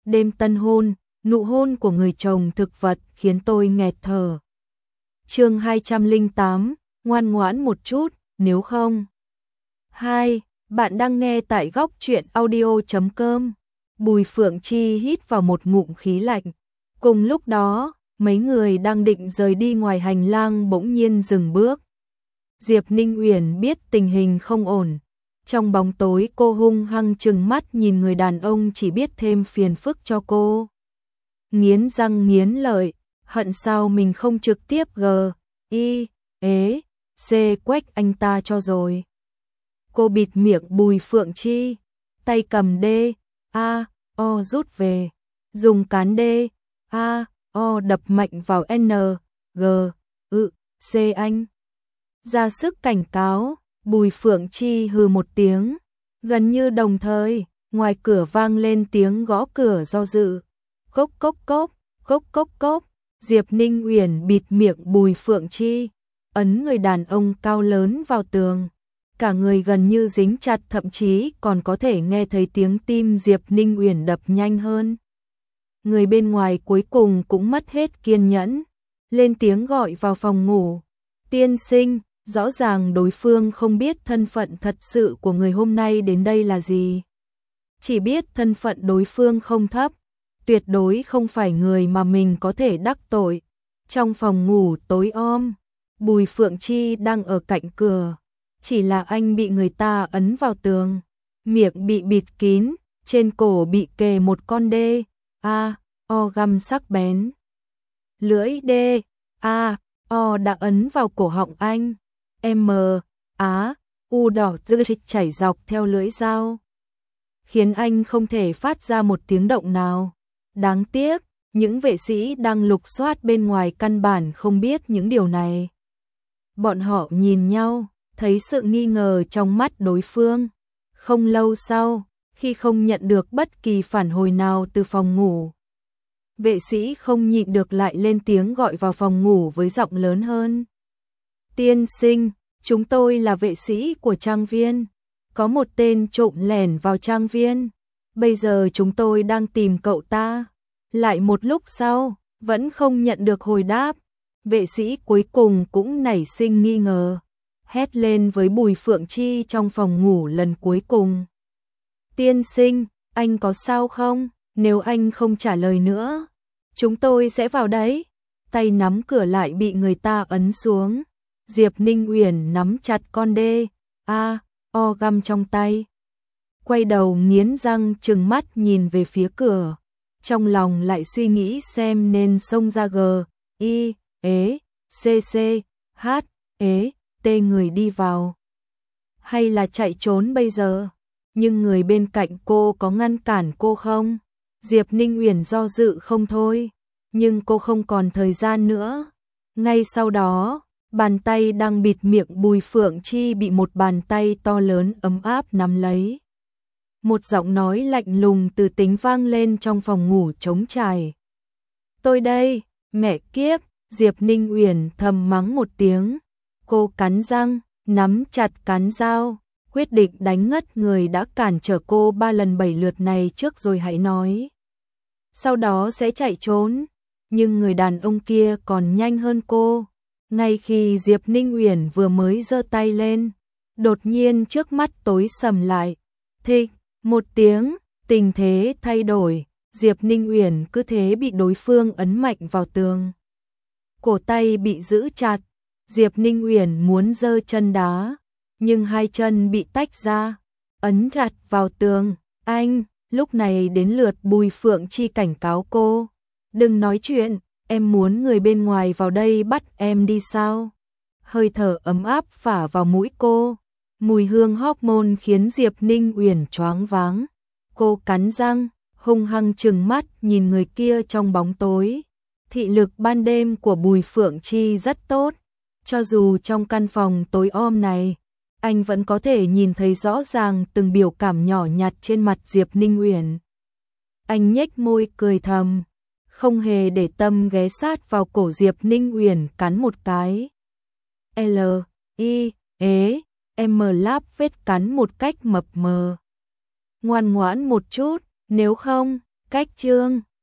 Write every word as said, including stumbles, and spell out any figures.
đêm tân hôn, nụ hôn của người chồng thực vật khiến tôi nghẹt thở. Chương hai trăm lẻ tám, ngoan ngoãn một chút, nếu không. hai. Bạn đang nghe tại góc truyện audio chấm com. Bùi Phượng Chi hít vào một ngụm khí lạnh. Cùng lúc đó, mấy người đang định rời đi ngoài hành lang bỗng nhiên dừng bước. Diệp Ninh Uyển biết tình hình không ổn. Trong bóng tối cô hung hăng trừng mắt nhìn người đàn ông chỉ biết thêm phiền phức cho cô. Nghiến răng nghiến lợi, hận sao mình không trực tiếp g, i, ế, c quách anh ta cho rồi. Cô bịt miệng Bùi Phượng Chi, tay cầm D, A, O rút về, dùng cán D, A, O đập mạnh vào N, G, ự, C anh. Ra sức cảnh cáo, Bùi Phượng Chi hừ một tiếng, gần như đồng thời, ngoài cửa vang lên tiếng gõ cửa do dự. Cốc cốc cốc, cốc cốc cốc, Diệp Ninh Uyển bịt miệng Bùi Phượng Chi, ấn người đàn ông cao lớn vào tường. Cả người gần như dính chặt, thậm chí còn có thể nghe thấy tiếng tim Diệp Ninh Uyển đập nhanh hơn. Người bên ngoài cuối cùng cũng mất hết kiên nhẫn, lên tiếng gọi vào phòng ngủ. Tiên sinh, rõ ràng đối phương không biết thân phận thật sự của người hôm nay đến đây là gì. Chỉ biết thân phận đối phương không thấp, tuyệt đối không phải người mà mình có thể đắc tội. Trong phòng ngủ tối om, Bùi Phượng Chi đang ở cạnh cửa. Chỉ là anh bị người ta ấn vào tường, miệng bị bịt kín, trên cổ bị kề một con D, A, O găm sắc bén. Lưỡi D, A, O đã ấn vào cổ họng anh. M, Á, U đỏ tươi chảy dọc theo lưỡi dao, khiến anh không thể phát ra một tiếng động nào. Đáng tiếc, những vệ sĩ đang lục soát bên ngoài căn bản không biết những điều này. Bọn họ nhìn nhau, thấy sự nghi ngờ trong mắt đối phương. Không lâu sau, khi không nhận được bất kỳ phản hồi nào từ phòng ngủ, vệ sĩ không nhịn được lại lên tiếng gọi vào phòng ngủ với giọng lớn hơn. Tiên sinh, chúng tôi là vệ sĩ của trang viên. Có một tên trộm lẻn vào trang viên. Bây giờ chúng tôi đang tìm cậu ta. Lại một lúc sau, vẫn không nhận được hồi đáp. Vệ sĩ cuối cùng cũng nảy sinh nghi ngờ, hét lên với Bùi Phượng Chi trong phòng ngủ lần cuối cùng. Tiên sinh, anh có sao không? Nếu anh không trả lời nữa, chúng tôi sẽ vào đấy. Tay nắm cửa lại bị người ta ấn xuống. Diệp Ninh Uyển nắm chặt con D, A, O găm trong tay. Quay đầu nghiến răng trừng mắt nhìn về phía cửa. Trong lòng lại suy nghĩ xem nên xông ra G, I, ế, C, C, H, ế, T người đi vào. Hay là chạy trốn bây giờ? Nhưng người bên cạnh cô có ngăn cản cô không? Diệp Ninh Uyển do dự không thôi. Nhưng cô không còn thời gian nữa. Ngay sau đó, bàn tay đang bịt miệng Bùi Phượng Chi bị một bàn tay to lớn ấm áp nắm lấy. Một giọng nói lạnh lùng từ tính vang lên trong phòng ngủ trống trải. Tôi đây, mẹ kiếp, Diệp Ninh Uyển thầm mắng một tiếng. Cô cắn răng, nắm chặt cán dao, quyết định đánh ngất người đã cản trở cô ba lần bảy lượt này trước rồi hãy nói. Sau đó sẽ chạy trốn, nhưng người đàn ông kia còn nhanh hơn cô. Ngay khi Diệp Ninh Uyển vừa mới giơ tay lên, đột nhiên trước mắt tối sầm lại. Thịch, một tiếng, tình thế thay đổi, Diệp Ninh Uyển cứ thế bị đối phương ấn mạnh vào tường. Cổ tay bị giữ chặt, Diệp Ninh Uyển muốn giơ chân đá, nhưng hai chân bị tách ra, ấn chặt vào tường. Anh, lúc này đến lượt Bùi Phượng Chi cảnh cáo cô. Đừng nói chuyện, em muốn người bên ngoài vào đây bắt em đi sao? Hơi thở ấm áp phả vào mũi cô, mùi hương hormone khiến Diệp Ninh Uyển choáng váng. Cô cắn răng, hung hăng trừng mắt nhìn người kia trong bóng tối. Thị lực ban đêm của Bùi Phượng Chi rất tốt. Cho dù trong căn phòng tối om này, anh vẫn có thể nhìn thấy rõ ràng từng biểu cảm nhỏ nhặt trên mặt Diệp Ninh Uyển. Anh nhếch môi cười thầm, không hề để tâm ghé sát vào cổ Diệp Ninh Uyển cắn một cái. L, I, ế, M láp vết cắn một cách mập mờ. Ngoan ngoãn một chút, nếu không, Cách chương